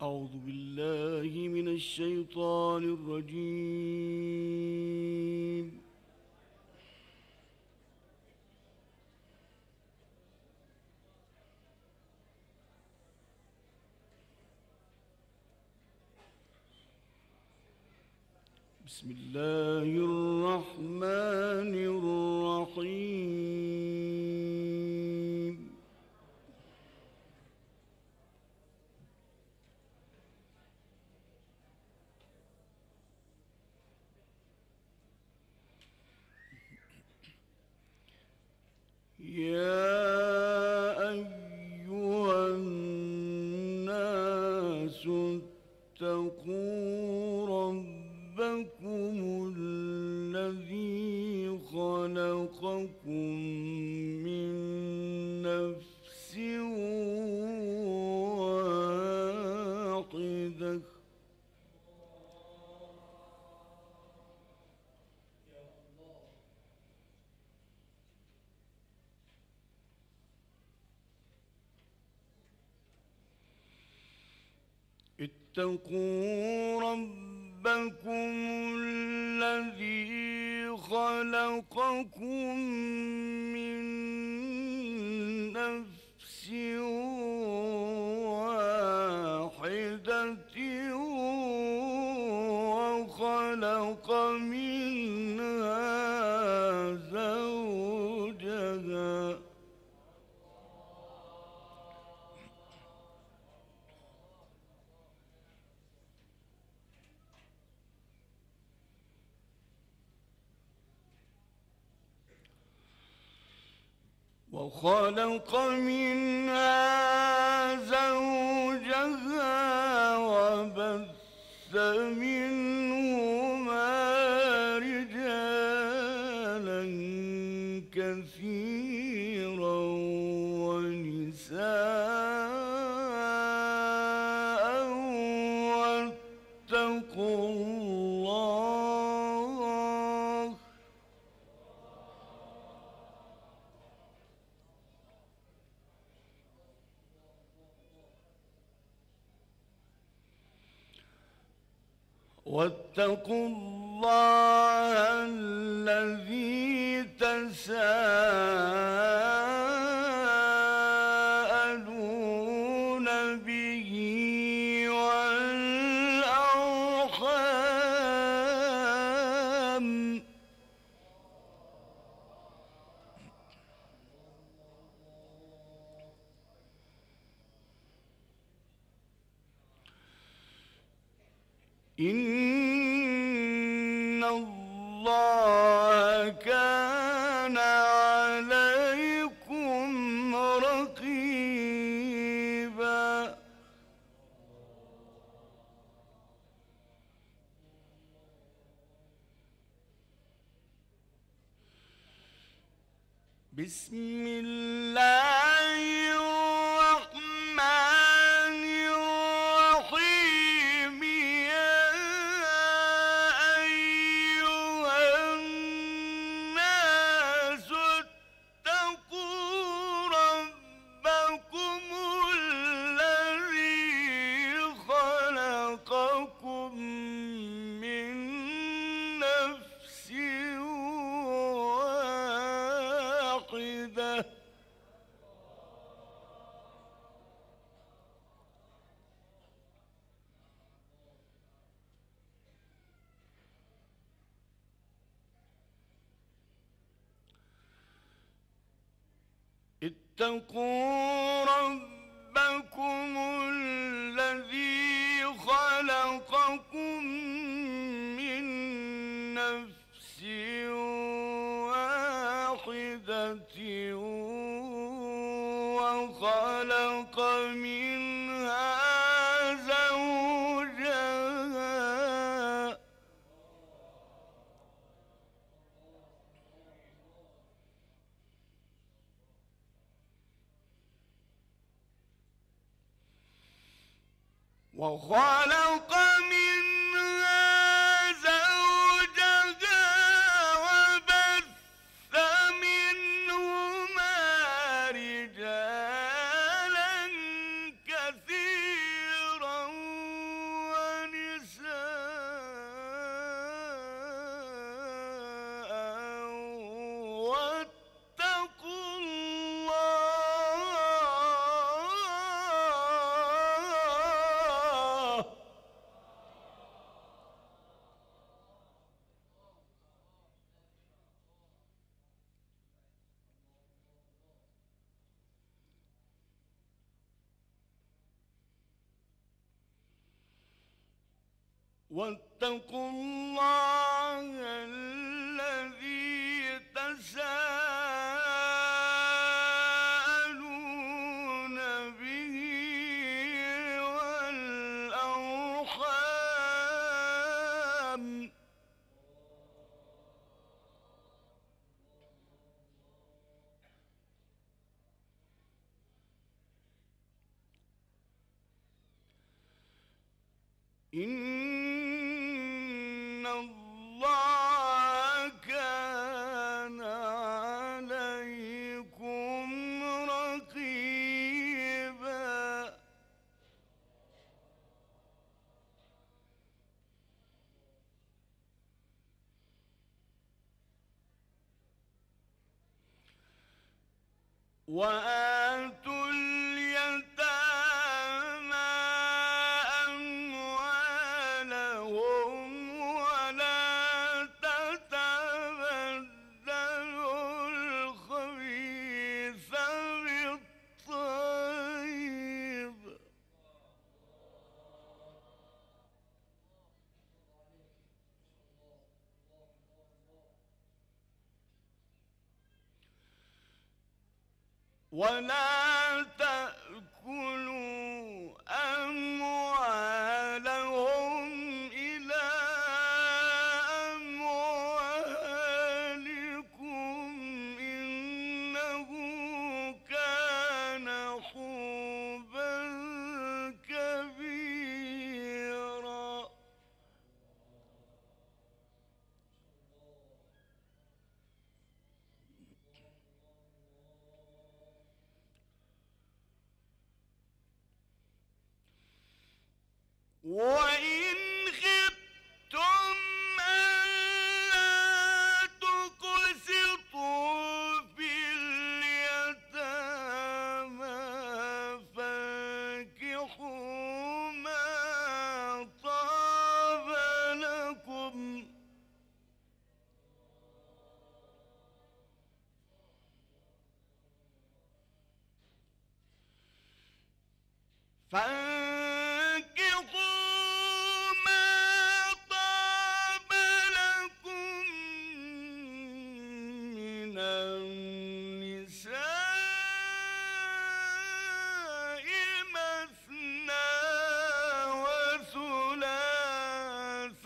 أعوذ بالله من الشيطان الرجيم. بسم الله الرحمن الرحيم. يا أيها الناس اتقوا ربكم الذي خلقكم من نفس واحدة اتقوا ربكم الذي خلقكم من نفس واحدة وخلق منها زوجها وبث منهما رجالا كثيرا ونساء واتقوا الله الذي تساءلون به والأرحام إن الله كان عليكم رقيبا بسم الله الرحمن الرحيم. يا أيها الناس اتقوا ربكم الذي خلقكم من نفس واحدة اتقوا ربكم الذي خلقكم من نفس واحدة وخلق منها زوجها وخلق منها زوجها وبث منهما رجالا كثيرا واتقوا الله الذي تساءلون به والأرحام إن الله كان عليكم رقيبا وآتوا اليتامى أموالهم ولا تتبدلوا الخبيث بالطيب ولا تأكلوا أموالهم إلى أموالكم إنه كان حوبا كبيرا وإن خفتم ألا تقسطوا في اليتامى فانكحوا ما طاب لكم من النساء مثنى وثلاث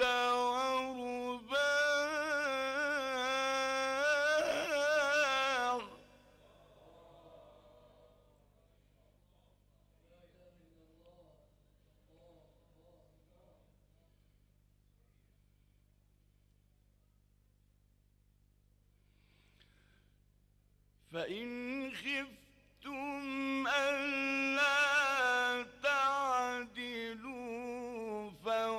ورباع فإن خفتم ألا تعدلوا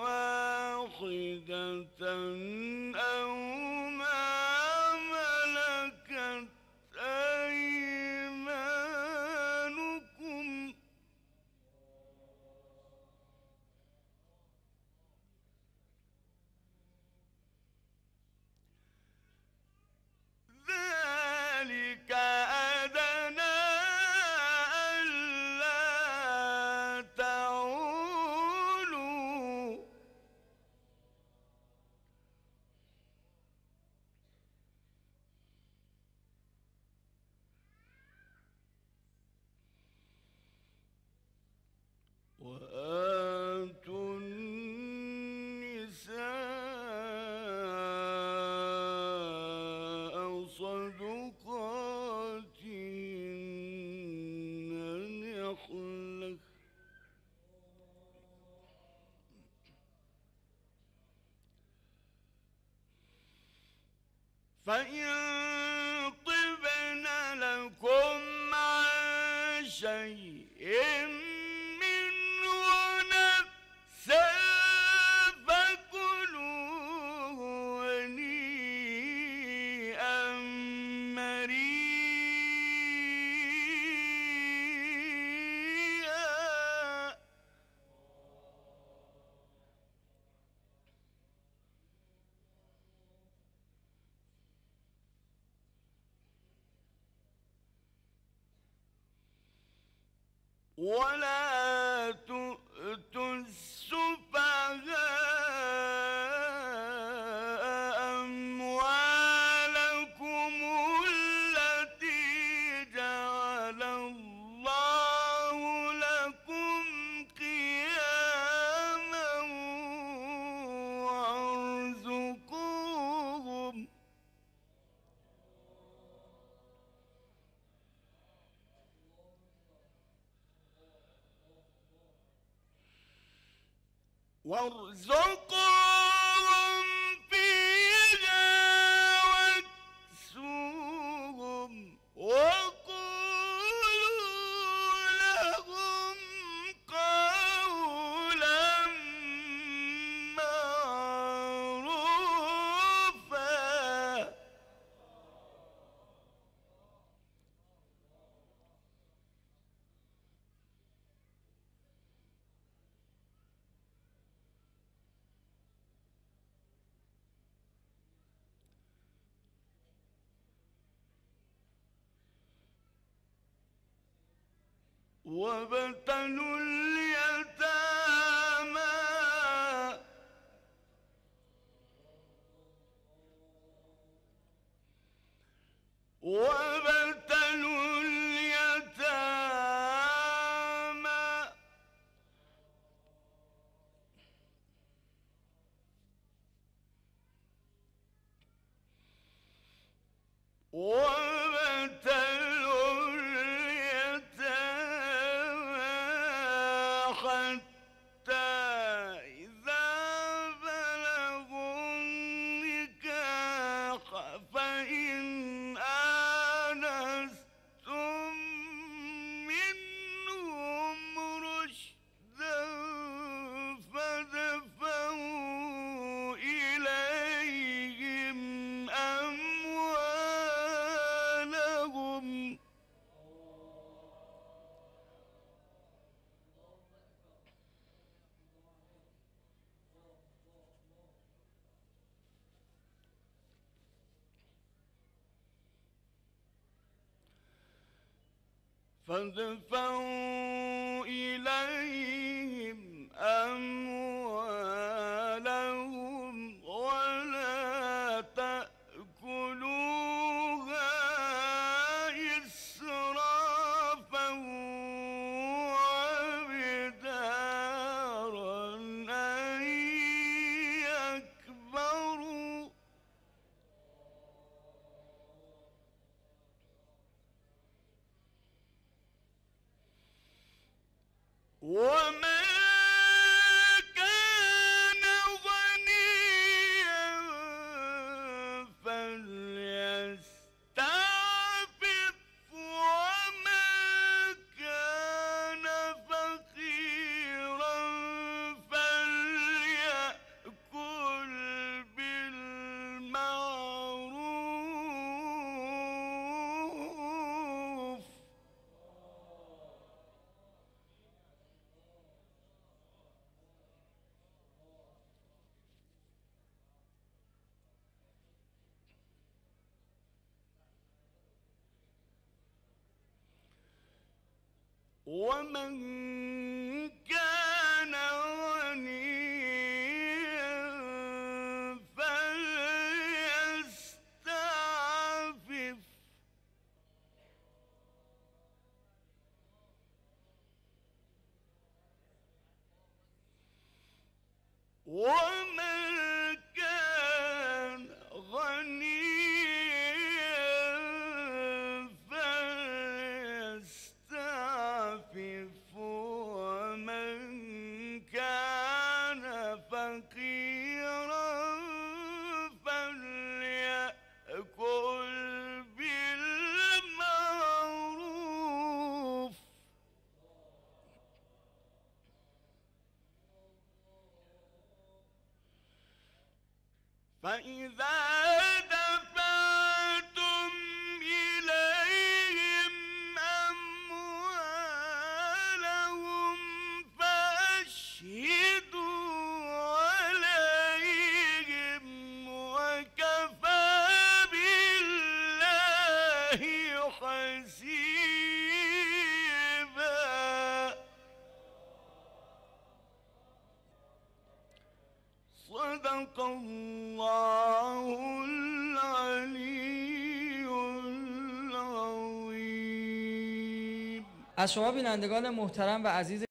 فواحدة أو ما ملكت أيمانكم ذلك أدنى ألا تعولوا وآتوا النساء صدقاتهن نحلة فإن طبن لكم عن شيء منه نفسا فكلوه هنيئا مريئا ولا تؤتوا السفهاء وارزقهم فيها واكسوهم وقولوا لهم قولا معروفا. وابتلوا اليتامى وابتلوا اليتامى وابتلوا اليتامى حتى إذا بلغوا النكاح فإن آنستم منهم رشدا فادفعوا إليهم أموالهم. فادفعوا إليهم أموالهم ولا تأكلوها إسرافا وبدارا أن يكبروا. ومن كان غنيا فليستعفف ومن كان فقيرا فليأكل بالمعروف. ومن كان غنيا فليستعفف ومن كان غنيا فليستعفف ومن كان فقيرا فليأكل بالمعروف. فإذا دفعتم إليهم أموالهم فأشهدوا عليهم وكفى بالله حسيبا. صدق الله العلی العظیم. از شما بینندگان محترم و عزیز